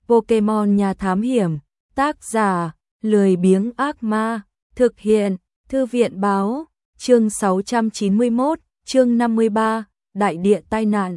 Pokemon nhà thám hiểm, tác giả, lười biếng ác ma, thực hiện, thư viện báo, chương 691, chương 53, đại địa tai nạn.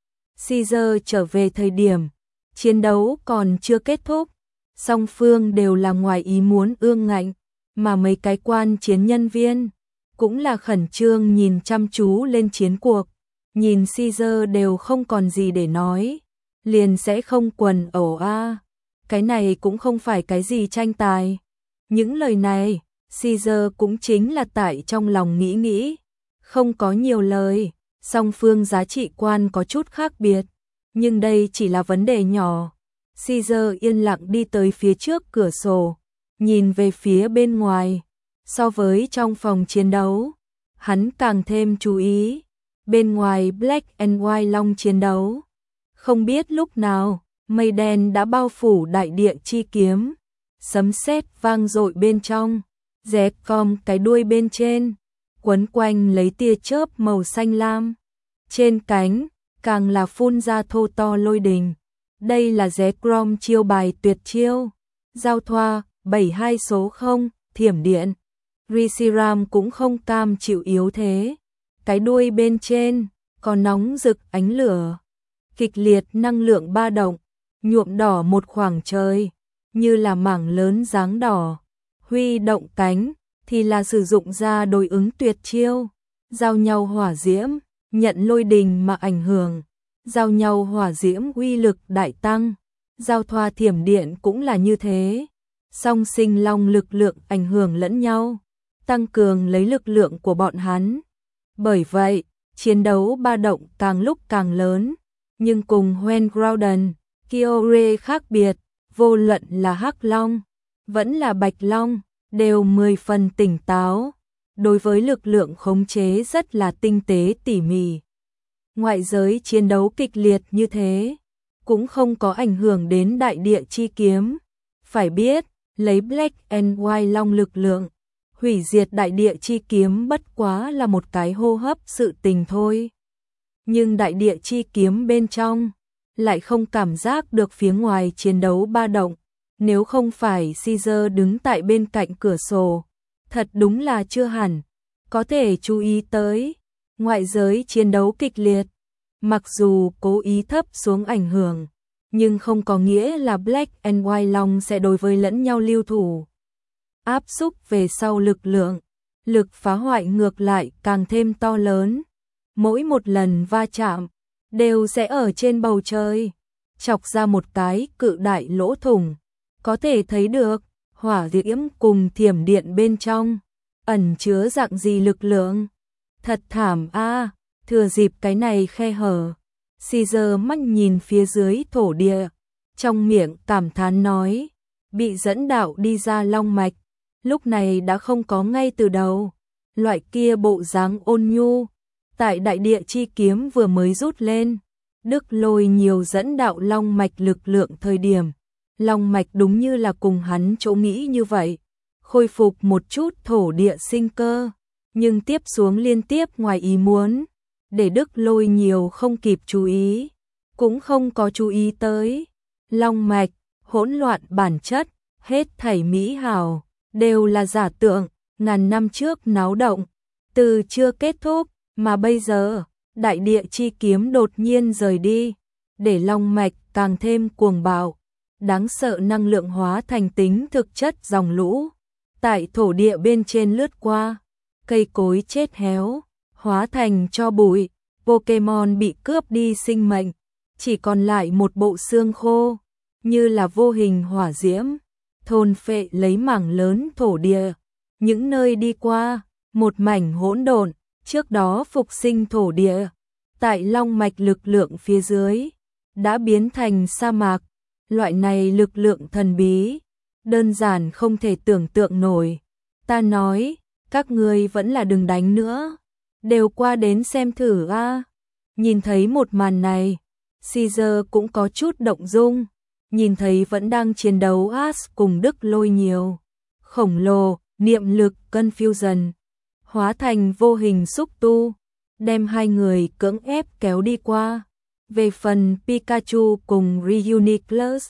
Caesar trở về thời điểm, chiến đấu còn chưa kết thúc, song phương đều là ngoài ý muốn ương ngạnh, mà mấy cái quan chiến nhân viên cũng là khẩn trương nhìn chăm chú lên chiến cuộc, nhìn Caesar đều không còn gì để nói, liền sẽ không quần ẩu a. Cái này cũng không phải cái gì tranh tài. Những lời này, Caesar cũng chính là tại trong lòng nghĩ, không có nhiều lời, song phương giá trị quan có chút khác biệt, nhưng đây chỉ là vấn đề nhỏ. Caesar yên lặng đi tới phía trước cửa sổ, nhìn về phía bên ngoài. So với trong phòng chiến đấu, hắn càng thêm chú ý. Bên ngoài Black and White Long chiến đấu, không biết lúc nào, mây đen đã bao phủ đại địa chi kiếm, sấm sét vang dội bên trong, rẽ cong cái đuôi bên trên, quấn quanh lấy tia chớp màu xanh lam. Trên cánh, càng là phun ra thô to lôi đình. Đây là rẽ Grom chiêu bài tuyệt chiêu. Giao thoa, 72 số 0, thiểm điện. Reshiram cũng không cam chịu yếu thế. Cái đuôi bên trên, còn nóng rực ánh lửa. Kịch liệt năng lượng ba động, nhuộm đỏ một khoảng trời, như là mảng lớn dáng đỏ. Huy động cánh, thì là sử dụng ra đối ứng tuyệt chiêu. Giao nhau hỏa diễm, nhận lôi đình mà ảnh hưởng. Giao nhau hỏa diễm uy lực đại tăng. Giao thoa thiểm điện cũng là như thế. Song sinh long lực lượng ảnh hưởng lẫn nhau, tăng cường lấy lực lượng của bọn hắn. Bởi vậy, chiến đấu ba động càng lúc càng lớn, nhưng cùng Hoenn Groudon, Kyogre khác biệt, vô luận là Hắc Long, vẫn là Bạch Long, đều 10 phần tỉnh táo, đối với lực lượng khống chế rất là tinh tế tỉ mỉ. Ngoại giới chiến đấu kịch liệt như thế, cũng không có ảnh hưởng đến đại địa chi kiếm. Phải biết, lấy Black and White Long lực lượng, hủy diệt đại địa chi kiếm bất quá là một cái hô hấp sự tình thôi. Nhưng đại địa chi kiếm bên trong, lại không cảm giác được phía ngoài chiến đấu ba động. Nếu không phải Caesar đứng tại bên cạnh cửa sổ, thật đúng là chưa hẳn có thể chú ý tới. Ngoại giới chiến đấu kịch liệt, mặc dù cố ý thấp xuống ảnh hưởng, nhưng không có nghĩa là Black and White Long sẽ đối với lẫn nhau lưu thủ. Áp xúc về sau lực lượng, lực phá hoại ngược lại càng thêm to lớn. Mỗi một lần va chạm, đều sẽ ở trên bầu trời, chọc ra một cái cự đại lỗ thủng. Có thể thấy được, hỏa diễm cùng thiểm điện bên trong, ẩn chứa dạng gì lực lượng. Thật thảm a, thừa dịp cái này khe hở. Caesar mắt nhìn phía dưới thổ địa, trong miệng cảm thán nói, bị dẫn đạo đi ra long mạch, lúc này đã không có ngay từ đầu. Loại kia bộ dáng ôn nhu, tại đại địa chi kiếm vừa mới rút lên, Đức Lôi nhiều dẫn đạo long mạch lực lượng thời điểm. Long mạch đúng như là cùng hắn chỗ nghĩ như vậy, khôi phục một chút thổ địa sinh cơ, nhưng tiếp xuống liên tiếp ngoài ý muốn, để Đức Lôi nhiều không kịp chú ý, cũng không có chú ý tới. Long mạch, hỗn loạn bản chất, hết thảy mỹ hảo, đều là giả tượng, ngàn năm trước náo động, từ chưa kết thúc, mà bây giờ, đại địa chi kiếm đột nhiên rời đi, để long mạch càng thêm cuồng bạo. Đáng sợ năng lượng hóa thành tính thực chất dòng lũ, tại thổ địa bên trên lướt qua, cây cối chết héo, hóa thành tro bụi, Pokemon bị cướp đi sinh mệnh, chỉ còn lại một bộ xương khô, như là vô hình hỏa diễm, thôn phệ lấy mảng lớn thổ địa. Những nơi đi qua, một mảnh hỗn độn, trước đó phục sinh thổ địa, tại long mạch lực lượng phía dưới, đã biến thành sa mạc. Loại này lực lượng thần bí, đơn giản không thể tưởng tượng nổi. Ta nói, các ngươi vẫn là đừng đánh nữa, đều qua đến xem thử a. Nhìn thấy một màn này, Caesar cũng có chút động dung, nhìn thấy vẫn đang chiến đấu Ash cùng Đức Lôi nhiều. Khổng lồ, niệm lực confusion, hóa thành vô hình xúc tu, đem hai người cưỡng ép kéo đi qua. Về phần Pikachu cùng Reuniclus,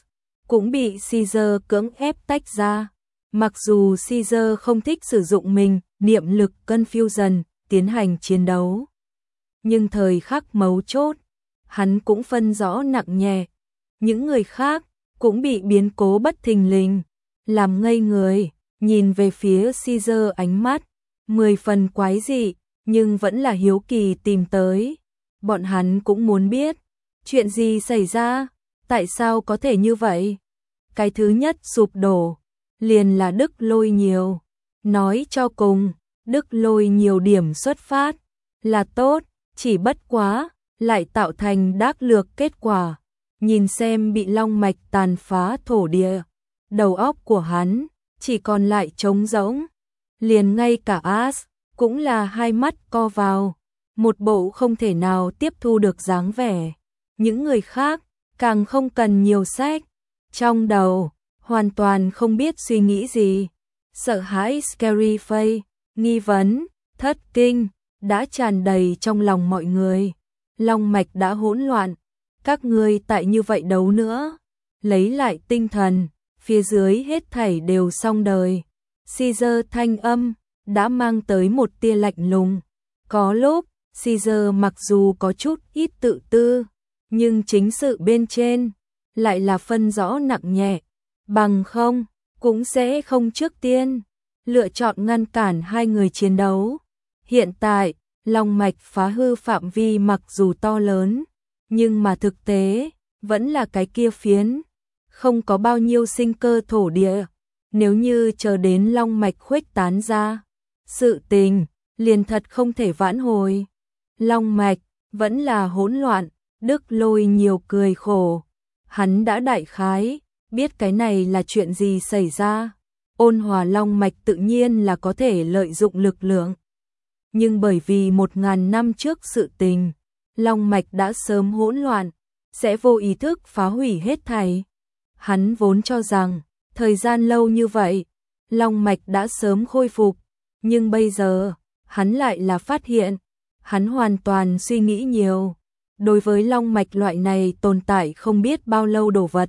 cũng bị Caesar cưỡng ép tách ra. Mặc dù Caesar không thích sử dụng mình, niệm lực Confusion, tiến hành chiến đấu. Nhưng thời khắc mấu chốt, hắn cũng phân rõ nặng nhẹ. Những người khác cũng bị biến cố bất thình lình làm ngây người, nhìn về phía Caesar ánh mắt 10 phần quái dị, nhưng vẫn là hiếu kỳ tìm tới. Bọn hắn cũng muốn biết, chuyện gì xảy ra, tại sao có thể như vậy? Cái thứ nhất sụp đổ, liền là Đức Lôi Nhiều. Nói cho cùng, Đức Lôi Nhiều điểm xuất phát là tốt, chỉ bất quá, lại tạo thành đắc lược kết quả. Nhìn xem bị long mạch tàn phá thổ địa, đầu óc của hắn chỉ còn lại trống rỗng. Liền ngay cả As cũng là hai mắt co vào, một bộ không thể nào tiếp thu được dáng vẻ. Những người khác càng không cần nhiều sách, trong đầu hoàn toàn không biết suy nghĩ gì. Sợ hãi, scary face, nghi vấn, thất kinh đã tràn đầy trong lòng mọi người. Long mạch đã hỗn loạn, các ngươi tại như vậy đấu nữa, lấy lại tinh thần, phía dưới hết thảy đều xong đời. Caesar thanh âm đã mang tới một tia lạnh lùng. Có lúc, Caesar mặc dù có chút ít tự tư, nhưng chính sự bên trên lại là phân rõ nặng nhẹ, bằng không cũng sẽ không trước tiên lựa chọn ngăn cản hai người chiến đấu. Hiện tại, long mạch phá hư phạm vi mặc dù to lớn, nhưng mà thực tế vẫn là cái kia phiến không có bao nhiêu sinh cơ thổ địa. Nếu như chờ đến long mạch khuếch tán ra, sự tình liền thật không thể vãn hồi. Long mạch vẫn là hỗn loạn. Đức Lôi Nhiều cười khổ, hắn đã đại khái biết cái này là chuyện gì xảy ra. Ôn hòa long mạch tự nhiên là có thể lợi dụng lực lượng, nhưng bởi vì 1000 năm trước sự tình, long mạch đã sớm hỗn loạn, sẽ vô ý thức phá hủy hết thảy. Hắn vốn cho rằng thời gian lâu như vậy, long mạch đã sớm khôi phục, nhưng bây giờ hắn lại là phát hiện, hắn hoàn toàn suy nghĩ nhiều. Đối với long mạch loại này tồn tại không biết bao lâu đồ vật,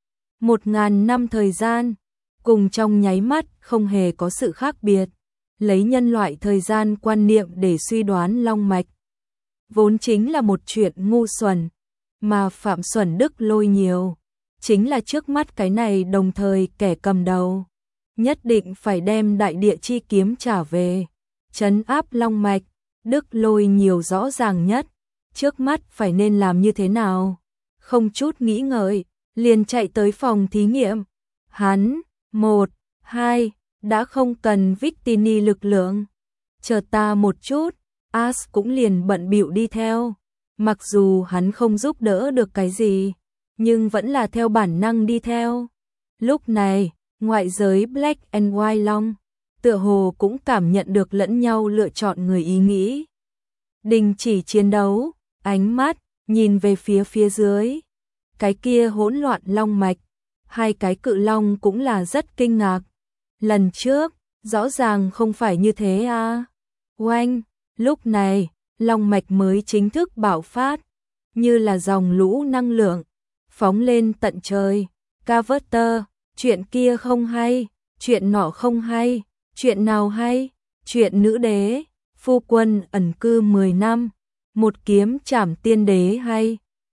1000 năm thời gian, cùng trong nháy mắt không hề có sự khác biệt. Lấy nhân loại thời gian quan niệm để suy đoán long mạch, vốn chính là một chuyện ngu xuẩn, mà Phạm Xuẩn Đức Lôi Nhiều chính là trước mắt cái này đồng thời kẻ cầm đầu. Nhất định phải đem đại địa chi kiếm trả về, trấn áp long mạch. Đức Lôi Nhiều rõ ràng nhất, trước mắt phải nên làm như thế nào. Không chút nghĩ ngợi, liền chạy tới phòng thí nghiệm. Hắn, 1, 2, đã không cần Victini lực lượng. Chờ ta một chút, As cũng liền bận bịu đi theo. Mặc dù hắn không giúp đỡ được cái gì, nhưng vẫn là theo bản năng đi theo. Lúc này, ngoại giới Black and White Long tựa hồ cũng cảm nhận được lẫn nhau lựa chọn người ý nghĩ. Đình chỉ chiến đấu, ánh mắt nhìn về phía dưới. Cái kia hỗn loạn long mạch, hai cái cự long cũng là rất kinh ngạc. Lần trước, rõ ràng không phải như thế à. Oanh, lúc này, long mạch mới chính thức bạo phát, như là dòng lũ năng lượng, phóng lên tận trời. Carver, chuyện kia không hay, chuyện nọ không hay, chuyện nào hay, chuyện nữ đế, phu quân ẩn cư 10 năm, một kiếm trảm tiên đế hay.